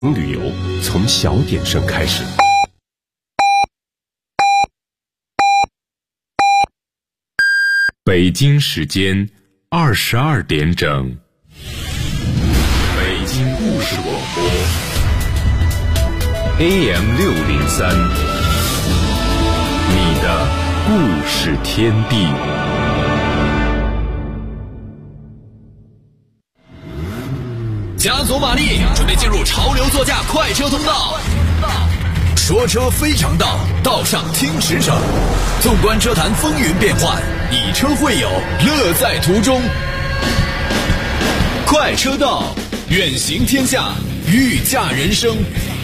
旅游从小点声开始。北京时间22点整，北京故事广播 AM603，你的故事天地。 加足马力，准备进入潮流座驾快车通道。说车非常道，道上听驰骋。纵观车坛风云变幻，以车会友，乐在途中。快车道，远行天下，御驾人生。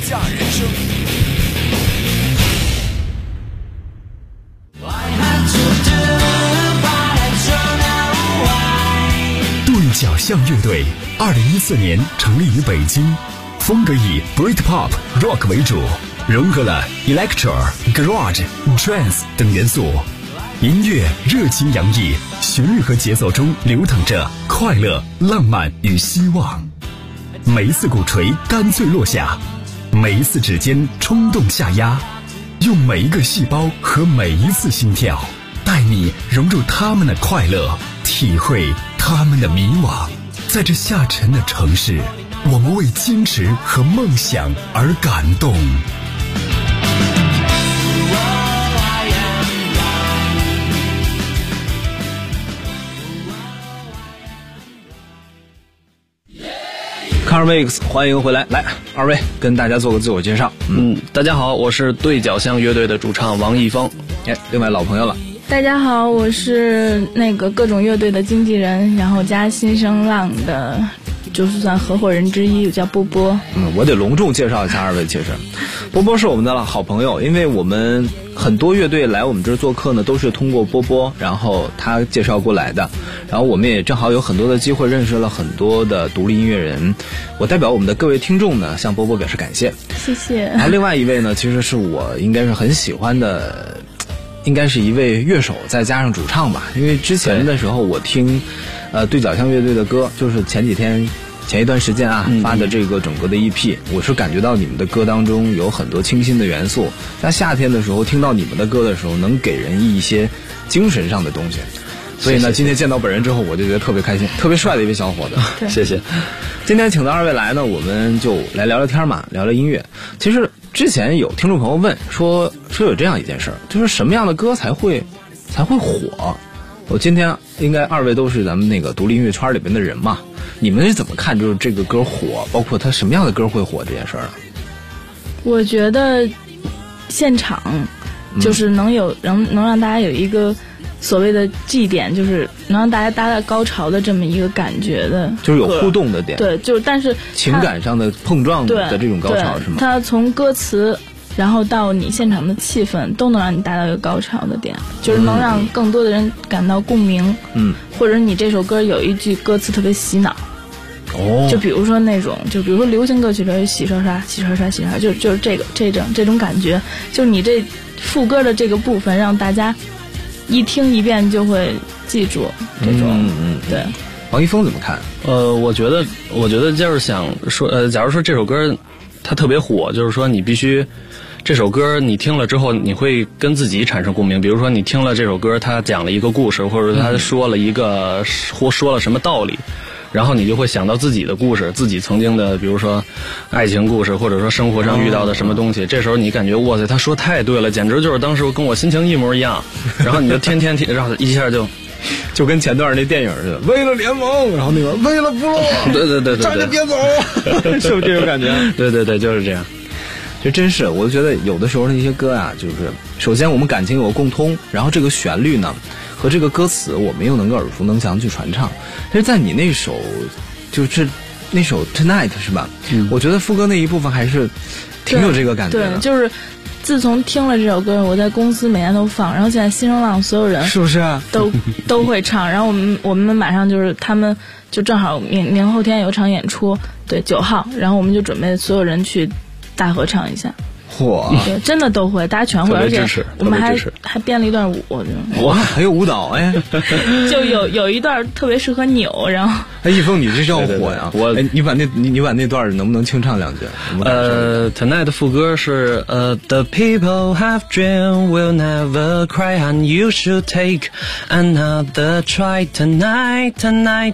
对角巷乐队2014年成立于北京，风格以 Britpop、Rock 为主，融合了 Electro、Garage、Trance 等元素，音乐热情洋溢，旋律和节奏中流淌着快乐、浪漫与希望。每一次鼓槌干脆落下，每一次指尖冲动下压，用每一个细胞和每一次心跳，带你融入他们的快乐，体会他们的迷惘。在这下沉的城市，我们为坚持和梦想而感动。 Carmix， 欢迎回来。来，二位跟大家做个自我介绍。 大家好，我是对角巷乐队的主唱王一峰。 另外老朋友了。 大家好，我是各种乐队的经纪人，然后加新声浪的，就是算合伙人之一，我叫波波。 我得隆重介绍一下二位。其实波波是我们的好朋友，因为我们很多乐队来我们这儿做客呢，都是通过波波，然后他介绍过来的。然后我们也正好有很多的机会认识了很多的独立音乐人。我代表我们的各位听众呢，向波波表示感谢。 谢谢。 然后另外一位呢，其实是我应该是很喜欢的，应该是一位乐手再加上主唱吧。因为之前的时候我听对角巷乐队的歌，就是前一段时间发的这个整个的 EP，我是感觉到你们的歌当中有很多清新的元素。在夏天的时候听到你们的歌的时候，能给人一些精神上的东西。所以呢，今天见到本人之后，我就觉得特别开心，特别帅的一位小伙子。谢谢。今天请到二位来呢，我们就来聊聊天嘛，聊聊音乐。其实之前有听众朋友问说有这样一件事，就是什么样的歌才会火？我今天应该二位都是咱们那个独立音乐圈里边的人嘛，你们是怎么看就是这个歌火，包括它什么样的歌会火这件事呢？ 我觉得现场就是能让大家有一个所谓的G点，就是能让大家达到高潮的这么一个感觉的， 就是有互动的点。 对，就是但是情感上的碰撞的这种高潮是吗？ 它从歌词然后到你现场的气氛都能让你达到一个高潮的点，就是能让更多的人感到共鸣。或者你这首歌有一句歌词特别洗脑。就比如说流行歌曲里洗刷刷洗刷刷洗刷，就是这种感觉，就是你这副歌的这个部分让大家一听一遍就会记住这种。对。 王一峰怎么看？ 我觉得就是想说，假如说这首歌它特别火，就是说你必须这首歌你听了之后，你会跟自己产生共鸣。比如说你听了这首歌，他讲了一个故事，或者他说了说了什么道理，然后你就会想到自己的故事，自己曾经的，比如说爱情故事，或者说生活上遇到的什么东西。这时候你感觉哇塞，他说太对了，简直就是当时跟我心情一模一样。然后你就天天听，然后一下就跟前段那电影似的，为了联盟，然后那边为了部落， 对， 站着别走，是不是这种感觉？ 对，就是这样。 就真是，我就觉得有的时候那些歌啊，就是首先我们感情有共通，然后这个旋律呢和这个歌词我们又能够耳熟能详去传唱。但是在你那首就是那首 Tonight 是吧？我觉得副歌那一部分还是挺有这个感觉的。 对，就是自从听了这首歌，我在公司每年都放，然后现在新声浪所有人是不是都会唱。然后我们马上就是他们就正好明后天有场演出，对，9号，然后我们就准备所有人去大合唱一下。 对，真的都会，大家全会，而且我们还编了一段舞， 哇，还有舞蹈哎， 就有一段特别适合扭，然后一峰你这叫火呀！你把那段能不能清唱两句 ？Tonight 的副歌是The people have dream will never cry and you should take another try tonight tonight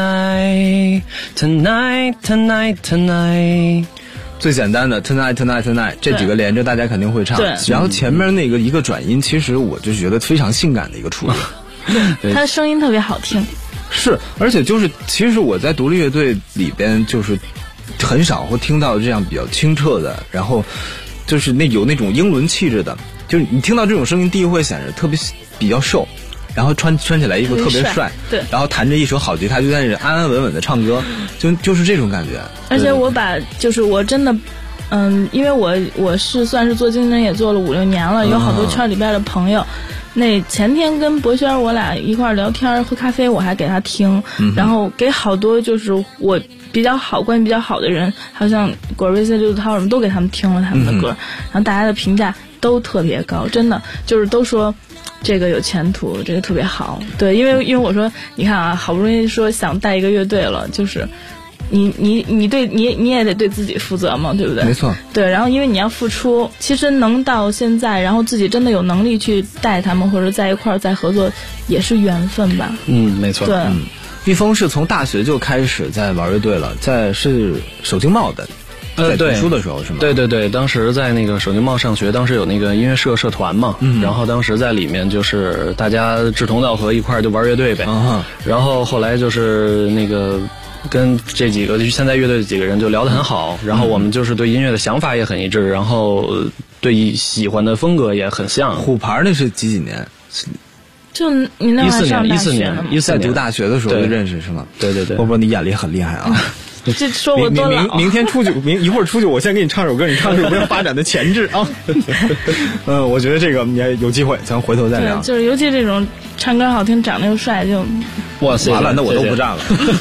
tonight tonight tonight tonight。 最简单的 tonight tonight tonight 这几个连着大家肯定会唱，然后前面那个一个转音，其实我就觉得非常性感的一个处理， 他的声音特别好听。 是，而且就是其实我在独立乐队里边就是很少会听到这样比较清澈的，然后就是有那种英伦气质的，就是你听到这种声音，第一会显得特别比较瘦。然后穿起来衣服特别帅， 对， 然后弹着一手好吉他，就在那安安稳稳的唱歌，就是这种感觉。 而且就是我真的，因为我是算是做经纪人也做了5-6年了，有好多圈里边的朋友。那前天跟博轩我俩一块聊天喝咖啡，我还给他听，然后给好多就是我关系比较好的人，好像果瑞斯、刘子涛什么都给他们听了他们的歌，然后大家的评价都特别高，真的就是都说。这个有前途，这个特别好。对，因为我说，你看啊，好不容易说想带一个乐队了，就是你也得对自己负责嘛，对不对？ 没错。 对，然后因为你要付出，其实能到现在，然后自己真的有能力去带他们，或者在一块儿再合作，也是缘分吧。 没错。 对， 一峰是从大学就开始在玩乐队了，是首经贸的。在读书的时候是吗？ 对，当时在那个首经贸上学，当时有那个音乐社团嘛，然后当时在里面就是大家志同道合一块就玩乐队呗，然后后来就是那个跟这几个现在乐队的几个人就聊得很好，然后我们就是对音乐的想法也很一致，然后对喜欢的风格也很像。 虎牌那是几年？ 就你那会儿上大学 14 在读大学的时候就认识是吗？ 对， 波波你眼力很厉害啊。 这说我多老。 明天出去，一会儿出去，我先给你唱首歌，你唱首歌发展的前置啊。我觉得这个也有机会，咱回头再聊。 就是尤其这种唱歌好听、长得又帅，就哇塞，完了，那我都不站了。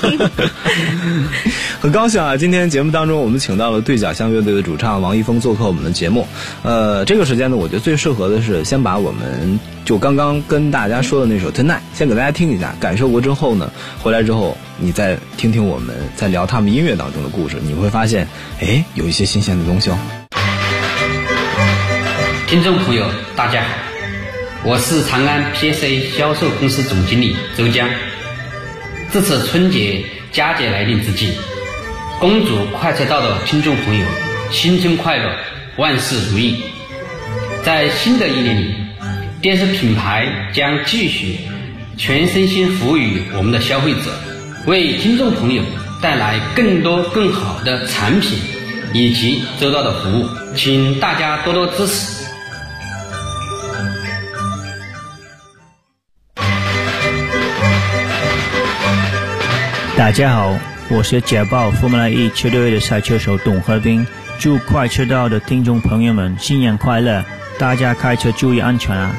很高兴啊，今天节目当中我们请到了对角巷乐队的主唱王一峰做客我们的节目。这个时间呢，我觉得最适合的是先把我们就刚刚跟大家说的那首 Tonight 先给大家听一下，感受过之后呢，回来之后你再听听我们在聊他们音乐当中的故事，你会发现有一些新鲜的东西哦。 听众朋友大家好，我是长安 PSA 销售公司总经理周江。这次春节佳节来临之际，恭祝快车道的听众朋友新春快乐，万事如意。在新的一年里，电视品牌将继续全身心服务于我们的消费者，为听众朋友带来更多更好的产品以及周到的服务，请大家多多支持。 大家好，我是捷豹 Formula E 车队的赛车手董和斌，祝快车道的听众朋友们新年快乐，大家开车注意安全啊！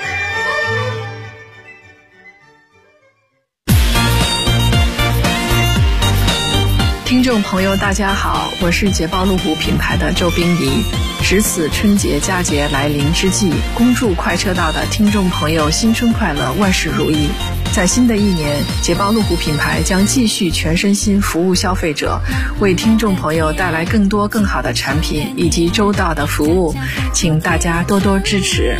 听众朋友大家好，我是捷豹路虎品牌的周冰怡。值此春节佳节来临之际，恭祝快车道的听众朋友新春快乐，万事如意。在新的一年，捷豹路虎品牌将继续全身心服务消费者，为听众朋友带来更多更好的产品以及周到的服务，请大家多多支持。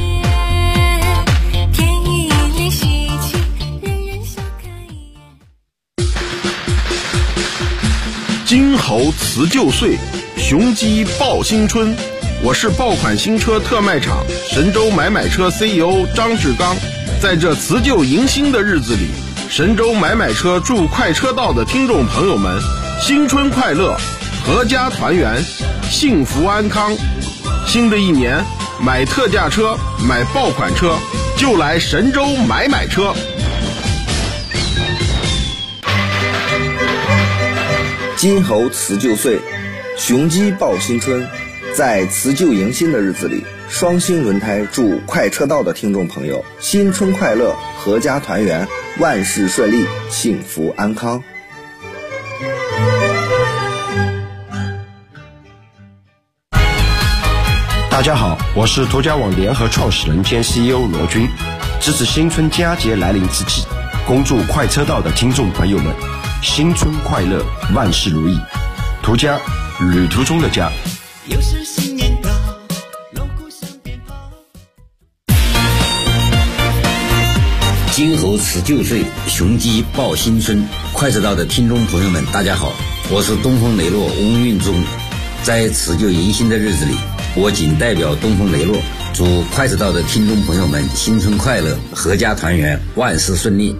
金猴辞旧岁，雄鸡报新春。我是爆款新车特卖场神州买买车 CEO 张志刚。在这辞旧迎新的日子里，神州买买车祝快车道的听众朋友们新春快乐，阖家团圆，幸福安康。新的一年，买特价车，买爆款车，就来神州买买车。 金猴辞旧岁，雄鸡报新春。在辞旧迎新的日子里，双星轮胎祝快车道的听众朋友新春快乐，阖家团圆，万事顺利，幸福安康。 大家好，我是途家网联合创始人兼 CEO 罗军。值此新春佳节来临之际，恭祝快车道的听众朋友们新春快乐，万事如意。途家，旅途中的家。 又是新年到，锣鼓响鞭炮。 金猴辞旧岁，雄鸡报新春。快车道的听众朋友们，大家好，我是东风雷诺翁运忠。在辞旧迎新的日子里，我谨代表东风雷诺，祝快车道的听众朋友们新春快乐，阖家团圆，万事顺利。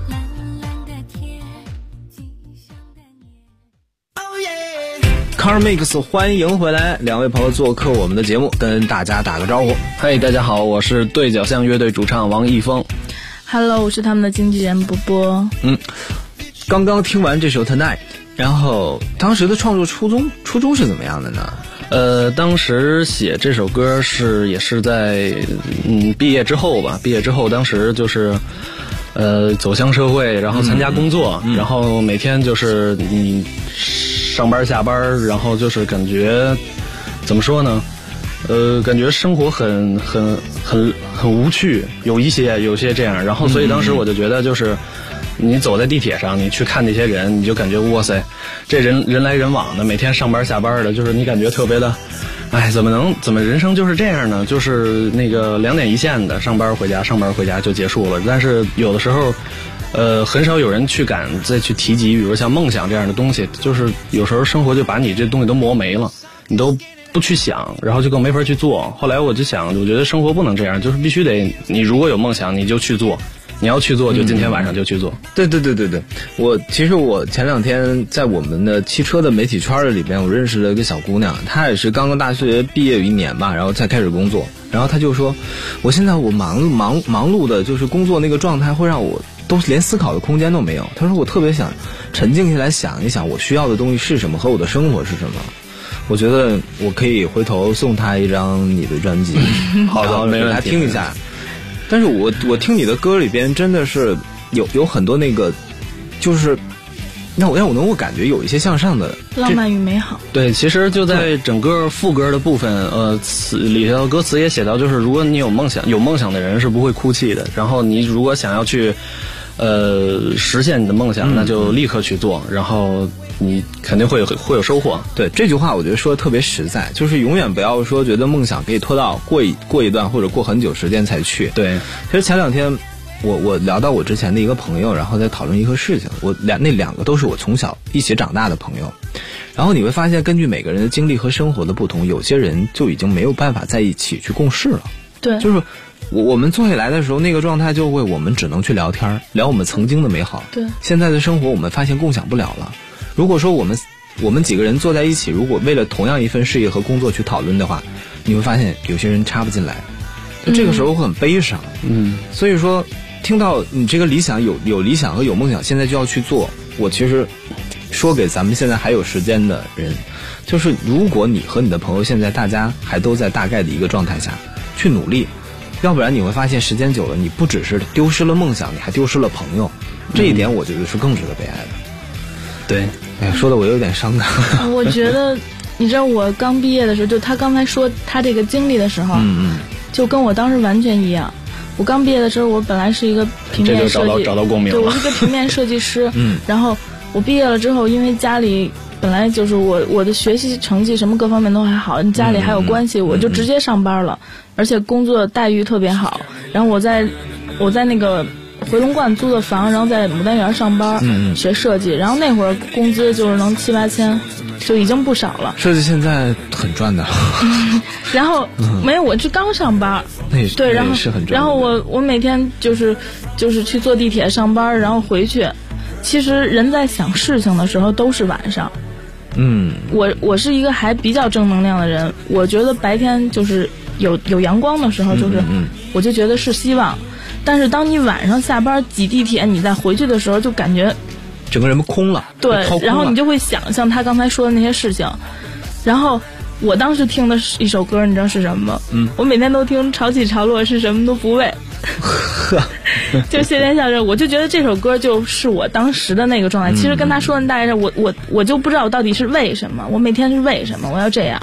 Car Mix 欢迎回来，两位朋友做客我们的节目，跟大家打个招呼。 嗨，大家好，我是对角巷乐队主唱王一峰。 Hello， 我是他们的经纪人波波。 刚刚听完这首 Tonight， 然后当时的创作初衷是怎么样的呢？ 当时写这首歌也是在毕业之后吧。毕业之后，当时就是走向社会，然后参加工作，然后每天就是你上班下班，然后就是感觉怎么说呢？感觉生活很无趣，有些这样。然后所以当时我就觉得就是你走在地铁上，你去看那些人，你就感觉哇塞，这人来人往的，每天上班下班的，就是你感觉特别的，哎，怎么人生就是这样呢？就是那个2点一线的，上班回家就结束了。但是有的时候，很少有人敢再去提及，比如像梦想这样的东西。就是有时候生活就把你这东西都磨没了，你都不去想，然后就更没法去做。后来我就想，我觉得生活不能这样，就是必须得，你如果有梦想，你就去做。你要去做，就今天晚上就去做。 对，其实我前2天在我们的汽车的媒体圈里边，我认识了一个小姑娘，她也是刚刚大学毕业有1年吧，然后才开始工作。然后她就说，我现在忙碌的，就是工作那个状态会让我都连思考的空间都没有。她说我特别想沉静下来想一想，我需要的东西是什么和我的生活是什么。我觉得我可以回头送她一张你的专辑， 好的，没问题， 她听一下。但是我听你的歌里边真的是有很多那个，就是让我能够感觉有一些向上的浪漫与美好。 对，其实就在整个副歌的部分，里头歌词也写到，就是如果你有梦想的人是不会哭泣的。然后你如果想要去实现你的梦想，那就立刻去做，然后你肯定会有收获。 对，这句话我觉得说的特别实在，就是永远不要说觉得梦想可以拖到过一段或者过很久时间才去。 对， 其实前2天我聊到我之前的一个朋友，然后在讨论一个事情，那两个都是我从小一起长大的朋友。然后你会发现，根据每个人的经历和生活的不同，有些人就已经没有办法在一起去共事了。 对， 就是我们坐下来的时候，那个状态就会我们只能去聊天，聊我们曾经的美好。 对， 现在的生活我们发现共享不了了。如果说我们几个人坐在一起，如果为了同样一份事业和工作去讨论的话，你会发现有些人插不进来，这个时候会很悲伤。所以说听到你这个理想有理想和有梦想，现在就要去做。我其实说给咱们现在还有时间的人，就是如果你和你的朋友现在大家还都在大概的一个状态下去努力，要不然你会发现时间久了，你不只是丢失了梦想，你还丢失了朋友。这一点我觉得是更值得悲哀的。 对， 哎呀，说的我有点伤感。 我觉得，你知道我刚毕业的时候，就他刚才说他这个经历的时候，就跟我当时完全一样。我刚毕业的时候，我本来是一个平面设计， 找到共鸣了。 对，我是个平面设计师。然后我毕业了之后，因为家里本来就是我的学习成绩什么各方面都还好，家里还有关系，我就直接上班了，而且工作待遇特别好。然后我在那个回龙观租的房，然后在牡丹园上班，学设计。然后那会儿工资就是能7、8千，就已经不少了。 设计现在很赚的。 然后没有，我是刚上班。对，然后是很赚的。 然后我每天就是去坐地铁上班，然后回去。其实人在想事情的时候都是晚上。我是一个还比较正能量的人，我觉得白天就是有阳光的时候，就是我就觉得是希望。但是当你晚上下班挤地铁，你再回去的时候，就感觉整个人空了。 对，然后你就会想象他刚才说的那些事情。然后我当时听的是一首歌，你知道是什么吗？我每天都听潮起潮落，是什么都不为。就谢天笑地，我就觉得这首歌就是我当时的那个状态。其实跟他说的大概是我就不知道我到底是为什么，我每天是为什么我要这样。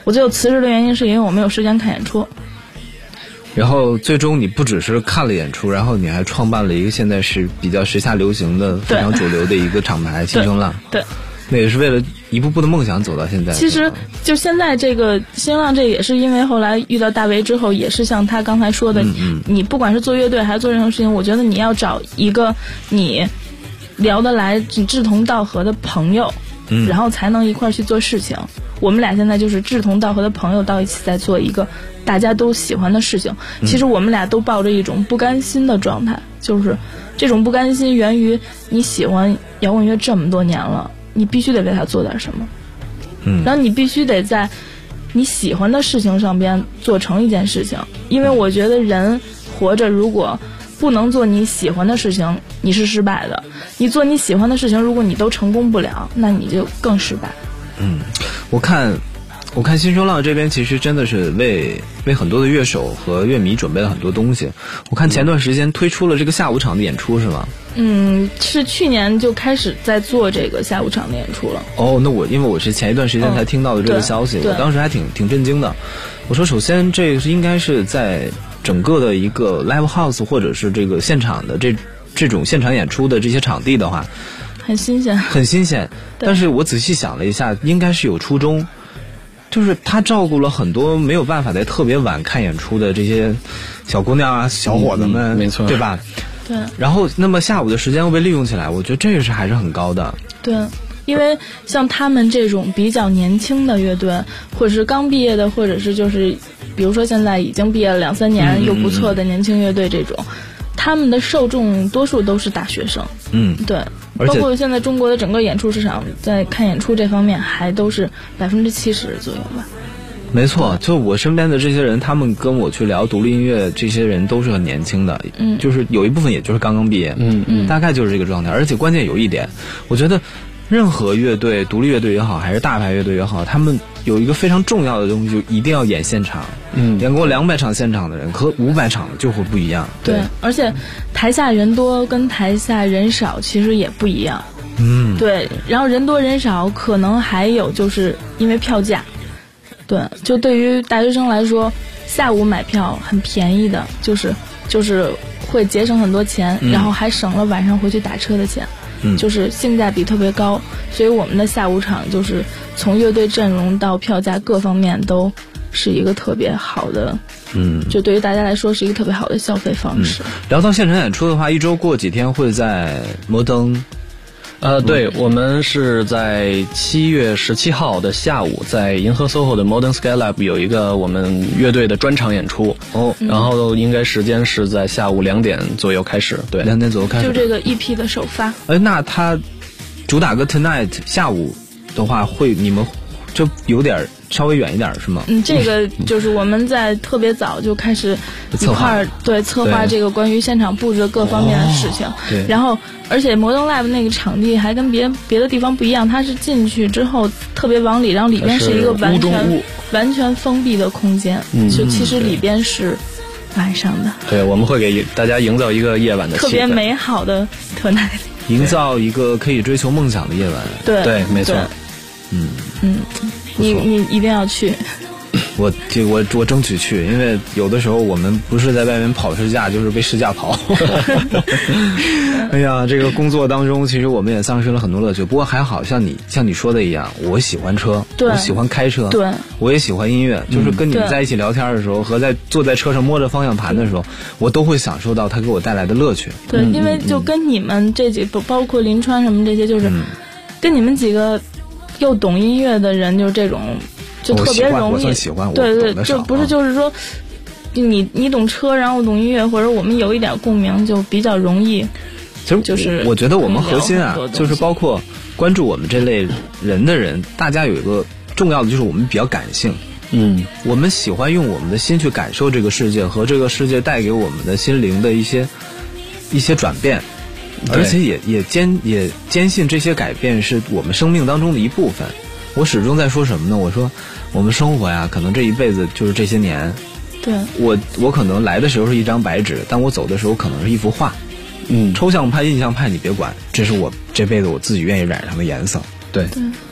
我最后辞职的原因是因为我没有时间看演出。 然后最终你不只是看了演出，然后你还创办了一个现在是比较时下流行的非常主流的一个厂牌新声浪。 对， 那也是为了一步步的梦想走到现在。 其实就现在这个新浪，这也是因为后来遇到大为之后，也是像他刚才说的，你不管是做乐队还是做任何事情，我觉得你要找一个你聊得来、志同道合的朋友，然后才能一块去做事情。我们俩现在就是志同道合的朋友到一起在做一个大家都喜欢的事情。其实我们俩都抱着一种不甘心的状态，就是这种不甘心源于你喜欢摇滚乐这么多年了，你必须得为他做点什么，然后你必须得在你喜欢的事情上边做成一件事情。因为我觉得人活着如果不能做你喜欢的事情，你是失败的。你做你喜欢的事情，如果你都成功不了，那你就更失败。 我看新声浪这边其实真的是为很多的乐手和乐迷准备了很多东西。我看前段时间推出了这个下午场的演出是吗？ 是去年就开始在做这个下午场的演出了。 哦，那因为我是前一段时间才听到的这个消息，我当时还挺震惊的。我说首先这应该是在整个的一个 live house 或者是这个现场的这种现场演出的这些场地的话， 很新鲜。 但是我仔细想了一下，应该是有初衷，就是他照顾了很多没有办法在特别晚看演出的这些小姑娘啊、小伙子们， 没错， 对吧？ 对。 然后，那么下午的时间会被利用起来，我觉得这个是还是很高的。 对，因为像他们这种比较年轻的乐队，或者是刚毕业的，或者是就是比如说现在已经毕业了2-3年又不错的年轻乐队这种，他们的受众多数都是大学生。对。包括现在中国的整个演出市场，在看演出这方面还都是70%左右吧。 没错，就我身边的这些人，他们跟我去聊独立音乐，这些人都是很年轻的，就是有一部分也就是刚刚毕业，大概就是这个状态。而且关键有一点，我觉得任何乐队，独立乐队也好，还是大牌乐队也好，他们有一个非常重要的东西，就一定要演现场。演过200场现场的人和500场就会不一样。 对，而且台下人多跟台下人少其实也不一样。对，然后人多人少可能还有就是因为票价。对，就对于大学生来说，下午买票很便宜的，就是会节省很多钱，然后还省了晚上回去打车的钱。就是性价比特别高，所以我们的下午场就是从乐队阵容到票价各方面都是一个特别好的，就对于大家来说是一个特别好的消费方式。 聊到现场演出的话，一周过几天会在摩登。 对，我们是在7月17号的下午，在银河 SOHO 的 Modern Skylab 有一个我们乐队的专场演出。然后应该时间是在下午2点左右开始。对 ，2点左右开始。 就这个 EP 的首发。 那他主打歌 Tonight 下午的话，你们就有点稍微远一点是吗？ 这个就是我们在特别早就开始一块儿策划这个关于现场布置的各方面的事情。然后而且摩登 Live 那个场地还跟别的地方不一样，它是进去之后特别往里，然后里边是一个完全封闭的空间，就其实里边是晚上的。 对，我们会给大家营造一个夜晚的气氛， 特别美好的Tonight， 营造一个可以追求梦想的夜晚。 对， 没错。 你一定要去。 我争取去，因为有的时候我们不是在外面跑试驾，就是被试驾跑。哎呀，这个工作当中，其实我们也丧失了很多乐趣。不过还好像你说的一样，我喜欢车，我喜欢开车， 对， 我也喜欢音乐。就是跟你们在一起聊天的时候，和坐在车上摸着方向盘的时候，我都会享受到它给我带来的乐趣。 对，因为就跟你们这几包括林川什么这些，就是跟你们几个又懂音乐的人，就是这种。就特别容易，对，就不是就是说，你懂车，然后我懂音乐，或者我们有一点共鸣，就比较容易。 其实就是我觉得我们核心啊，就是包括关注我们这类人的人，大家有一个重要的就是我们比较感性。我们喜欢用我们的心去感受这个世界和这个世界带给我们的心灵的一些转变，而且也坚信这些改变是我们生命当中的一部分。我始终在说什么呢？我说我们生活呀，可能这一辈子就是这些年。 对， 我可能来的时候是一张白纸，但我走的时候可能是一幅画。抽象派、印象派你别管，这是我这辈子我自己愿意染上的颜色。对。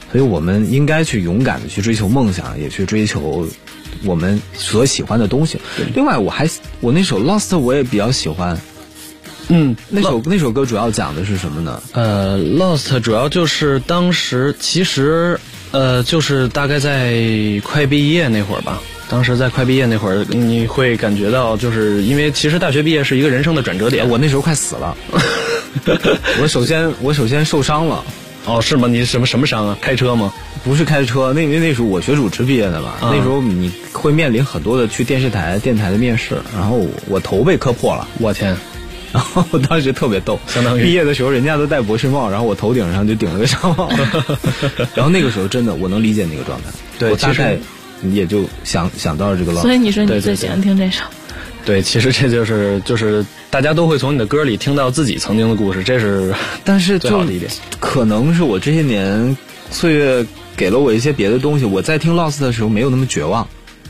所以我们应该去勇敢的去追求梦想，也去追求我们所喜欢的东西。另外我那首 Lost 我也比较喜欢。那首歌主要讲的是什么呢 ？Lost 主要就是当时其实就是大概在快毕业那会儿吧。当时在快毕业那会儿，你会感觉到，就是因为其实大学毕业是一个人生的转折点。 我那时候快死了，我首先受伤了。 哦，是吗？你什么伤啊？开车吗？ 不是开车，因为那时候我学主持毕业的嘛，那时候你会面临很多的去电台的面试，然后我头被磕破了。 我天！ 然后我当时特别逗， 相当于毕业的时候人家都戴博士帽，然后我头顶上就顶了个纱帽。然后那个时候真的我能理解那个状态， 对， 我大概也就想到了这个 Lost。 所以你说你最喜欢听这首？ 对，其实这就是大家都会从你的歌里听到自己曾经的故事，这是但是最好的一点。 可能是我这些年岁月给了我一些别的东西，我在听 Lost 的时候没有那么绝望。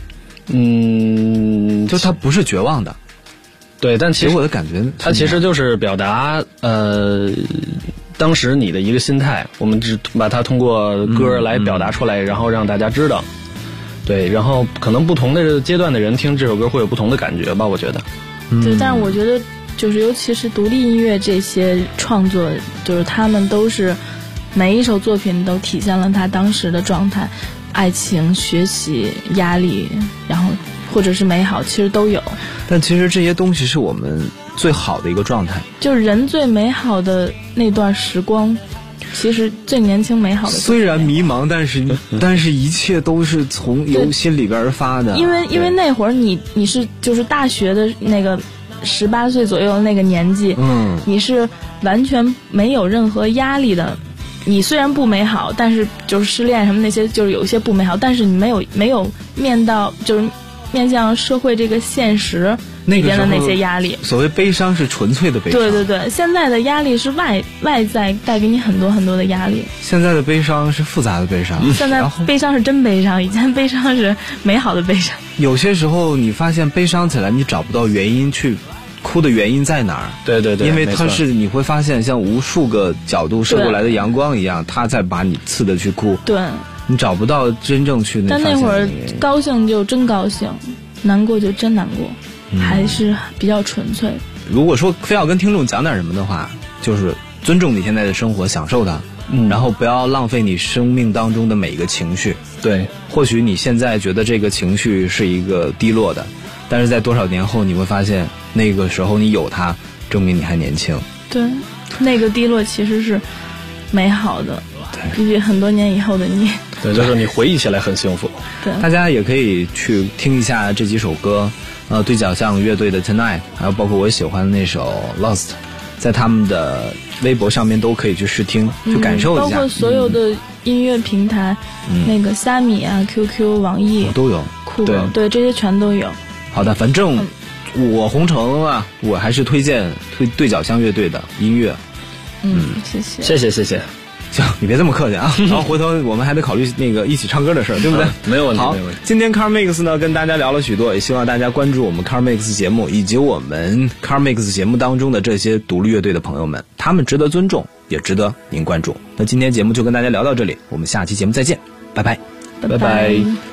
就它不是绝望的。 对，但其实给我的感觉， 它其实就是表达当时你的一个心态，我们只把它通过歌来表达出来，然后让大家知道。对，然后可能不同的阶段的人听这首歌会有不同的感觉吧，我觉得。 对，但是我觉得就是尤其是独立音乐这些创作，就是他们都是每一首作品都体现了他当时的状态，爱情、学习、压力，然后或者是美好，其实都有。 但其实这些东西是我们最好的一个状态， 就是人最美好的那段时光，其实最年轻美好的。 虽然迷茫，但是一切都是由心里边而发的。 因为那会儿你是就是大学的那个18岁左右的那个年纪，你是完全没有任何压力的。你虽然不美好，但是就是失恋什么那些，就是有一些不美好，但是你没有面向社会这个现实里边的那些压力。 所谓悲伤是纯粹的悲伤。 对，现在的压力是外在带给你很多很多的压力。 现在的悲伤是复杂的悲伤。 现在悲伤是真悲伤，以前悲伤是美好的悲伤。 有些时候你发现悲伤起来，你找不到原因去哭的原因在哪儿？ 对， 因为它是你会发现像无数个角度射过来的阳光一样，它在把你刺的去哭。 对。 你找不到真正去但那会儿高兴就真高兴，难过就真难过，还是比较纯粹。 如果说非要跟听众讲点什么的话，就是尊重你现在的生活，享受它，然后不要浪费你生命当中的每一个情绪。 对， 或许你现在觉得这个情绪是一个低落的，但是在多少年后你会发现，那个时候你有它，证明你还年轻。 对，那个低落其实是美好的，比起很多年以后的你。 对，就是你回忆起来很幸福。 对， 大家也可以去听一下这几首歌，对角巷乐队的 Tonight， 还有包括我喜欢的那首 Lost， 在他们的微博上面都可以去试听，去感受一下。 包括所有的音乐平台，那个虾米啊、QQ、网易都有， 酷狗，对，这些全都有。 好的，反正我红城啊，我还是推荐对角巷乐队的音乐。 谢谢。 行，你别这么客气啊！然后回头我们还得考虑那个一起唱歌的事儿，对不对？ 没有问题。 好，今天 Car Mix 呢跟大家聊了许多，也希望大家关注我们 Car Mix 节目以及我们 Car Mix 节目当中的这些独立乐队的朋友们，他们值得尊重，也值得您关注。那今天节目就跟大家聊到这里，我们下期节目再见，拜拜， 拜拜。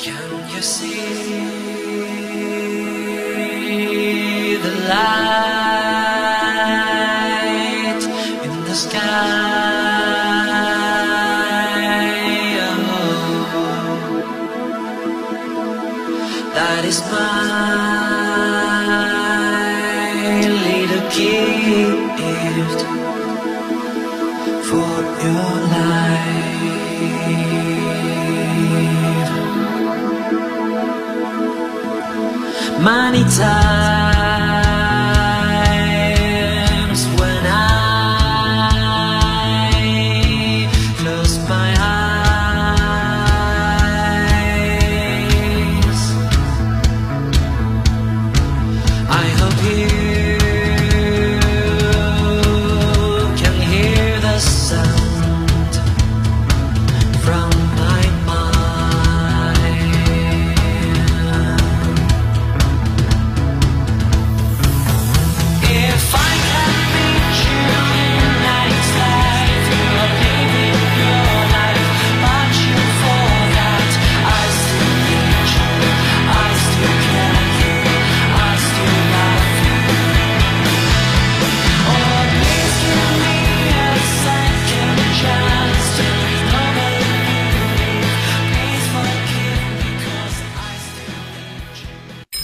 That is my little gift for your life. Many times when I close my eyes, I hope you can hear the sound from my mind.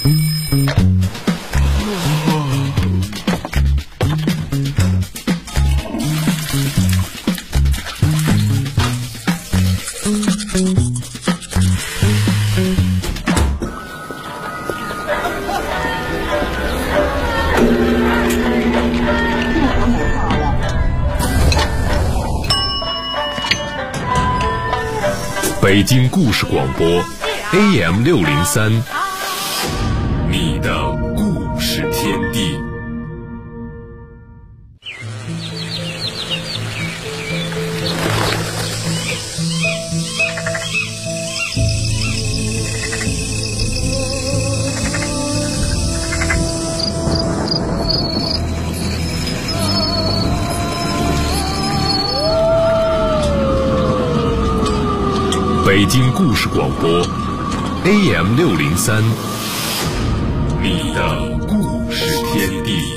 北京故事广播 AM603， 你的故事天地。北京故事广播 AM603， 你的故事天地。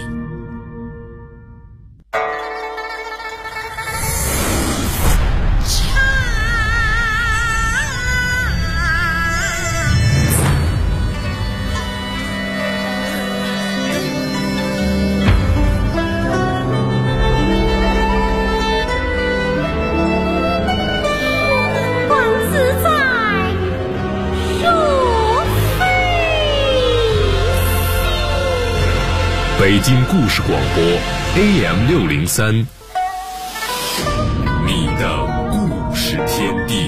北京故事广播 AM603， 你的故事天地。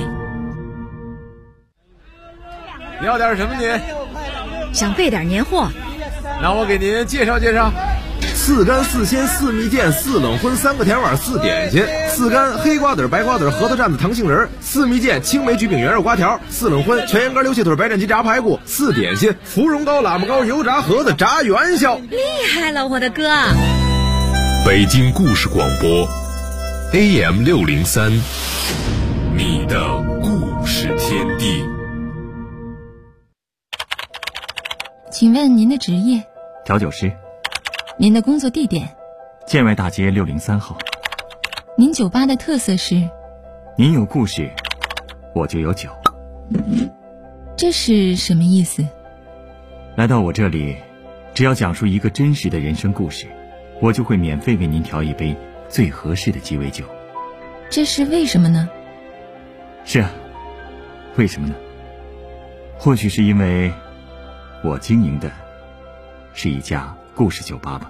你要点什么您？ 想备点年货。 那我给您介绍介绍。4干4鲜4蜜饯4冷荤3个甜碗4点心，4干黑瓜子白瓜子核桃蘸子糖杏仁，4蜜饯青梅焗饼圆肉瓜条，4冷荤全羊肝溜蟹腿白斩鸡炸排骨，4点心芙蓉糕喇嘛糕油炸盒子炸元宵。 厉害了我的哥！ 北京故事广播 AM603， 你的故事天地。 请问您的职业？ 调酒师。 您的工作地点？ 建外大街603号。 您酒吧的特色是？ 您有故事，我就有酒。 这是什么意思？ 来到我这里，只要讲述一个真实的人生故事，我就会免费为您调一杯最合适的鸡尾酒。 这是为什么呢？ 是啊，为什么呢？或许是因为我经营的是一家故事酒吧吧。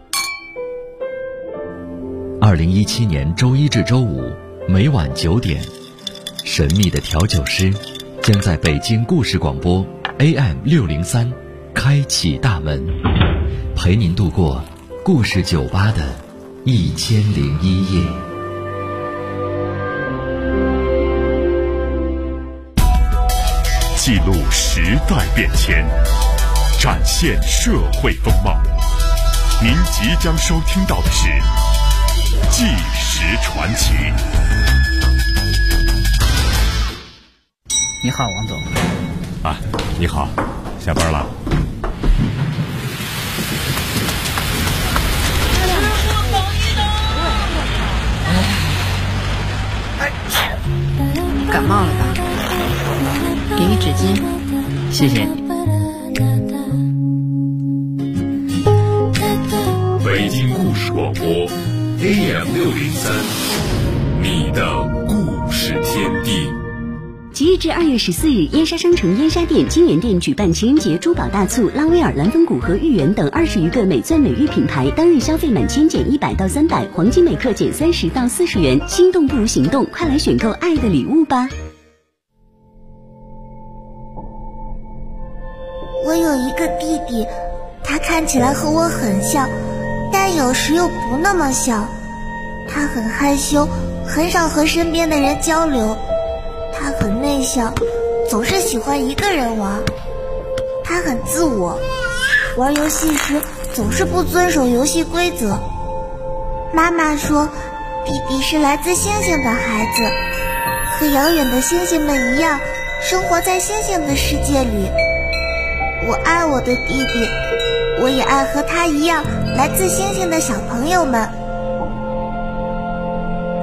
2017年周一至周五每晚9点，神秘的调酒师将在北京故事广播 AM603 开启大门，陪您度过故事酒吧的1001夜。 记录时代变迁，展现社会风貌。您即将收听到的是《纪实传奇》。 你好，王总。 啊，你好，下班了。 感冒了吧？给你纸巾。 谢谢你。 北京故事广播 AM603， 你的故事天地。 即日至2月14日，燕莎商城燕莎店、金源店举办情人节珠宝大促，拉威尔、蓝风谷和豫园等20余个美钻美玉品牌，当日消费满千减100到300，黄金每克减30到40元。心动不如行动，快来选购爱的礼物吧！ 我有一个弟弟，他看起来和我很像，但有时又不那么像。他很害羞，很少和身边的人交流。他很内向，总是喜欢一个人玩。他很自我，玩游戏时总是不遵守游戏规则。妈妈说，弟弟是来自星星的孩子，和遥远的星星们一样，生活在星星的世界里。我爱我的弟弟，我也爱和他一样来自星星的小朋友们。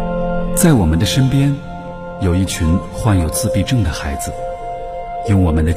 在我们的身边，有一群患有自闭症的孩子，用我们的